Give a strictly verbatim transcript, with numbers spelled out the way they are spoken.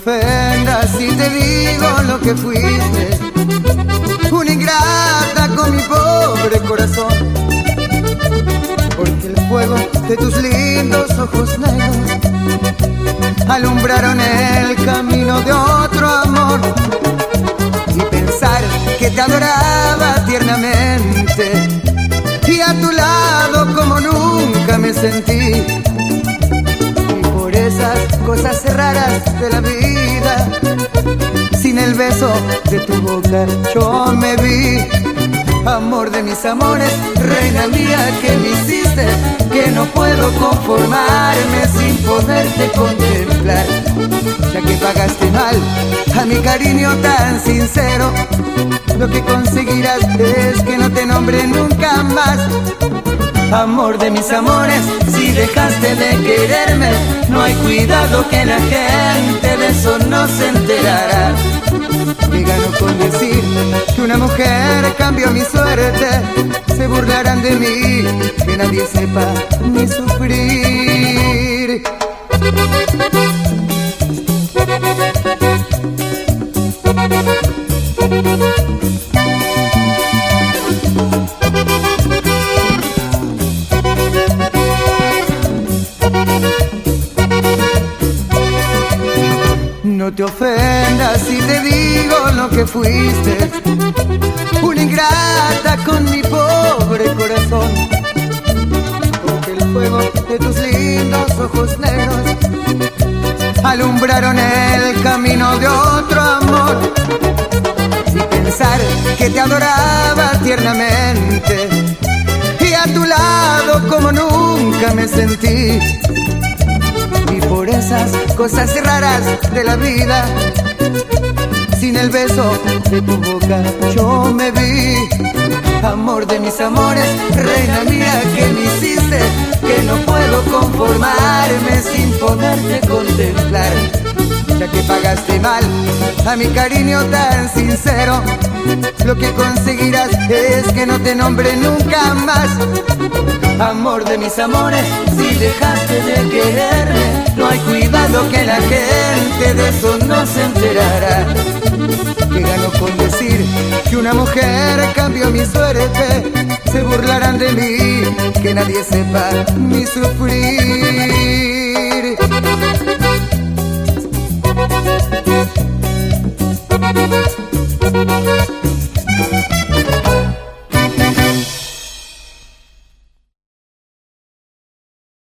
ofendas si te digo lo que fuiste, una ingrata con mi pobre corazón, porque el fuego de tus lindos ojos negros alumbraron el camino de otro amor. Y pensar que te adoraba tiernamente y a tu lado como nunca me sentí, y por esas cosas raras de la vida, sin el beso de tu boca yo me vi. Amor de mis amores, reina mía, que me hiciste, que no puedo conformarme sin poderte contemplar, ya que pagaste mal a mi cariño tan sincero. Lo que conseguirás es que no te nombre nunca más. Amor de mis amores, si dejaste de quererme, no hay cuidado que la gente de eso no se enterará. Me gano con decir que una mujer cambió mi suerte, se burlarán de mí, que nadie sepa ni sufrir. No te ofendas si te digo lo que fuiste, una ingrata con mi pobre corazón, porque el fuego de tus lindos ojos negros alumbraron el camino de otro amor. Y pensar que te adoraba tiernamente y a tu lado como nunca me sentí, y por esas cosas raras de la vida, sin el beso de tu boca yo me vi. Amor de mis amores, reina mía, que me hiciste, que no puedo conformarme sin poderte contemplar, ya que pagaste mal a mi cariño tan sincero. Lo que conseguirás es que no te nombre nunca más. Amor de mis amores, si dejaste de quererme, no hay cuidado que la gente de eso no se enterará. Que gano con decir que una mujer cambió mi suerte, se burlarán de mí, que nadie sepa ni sufrir.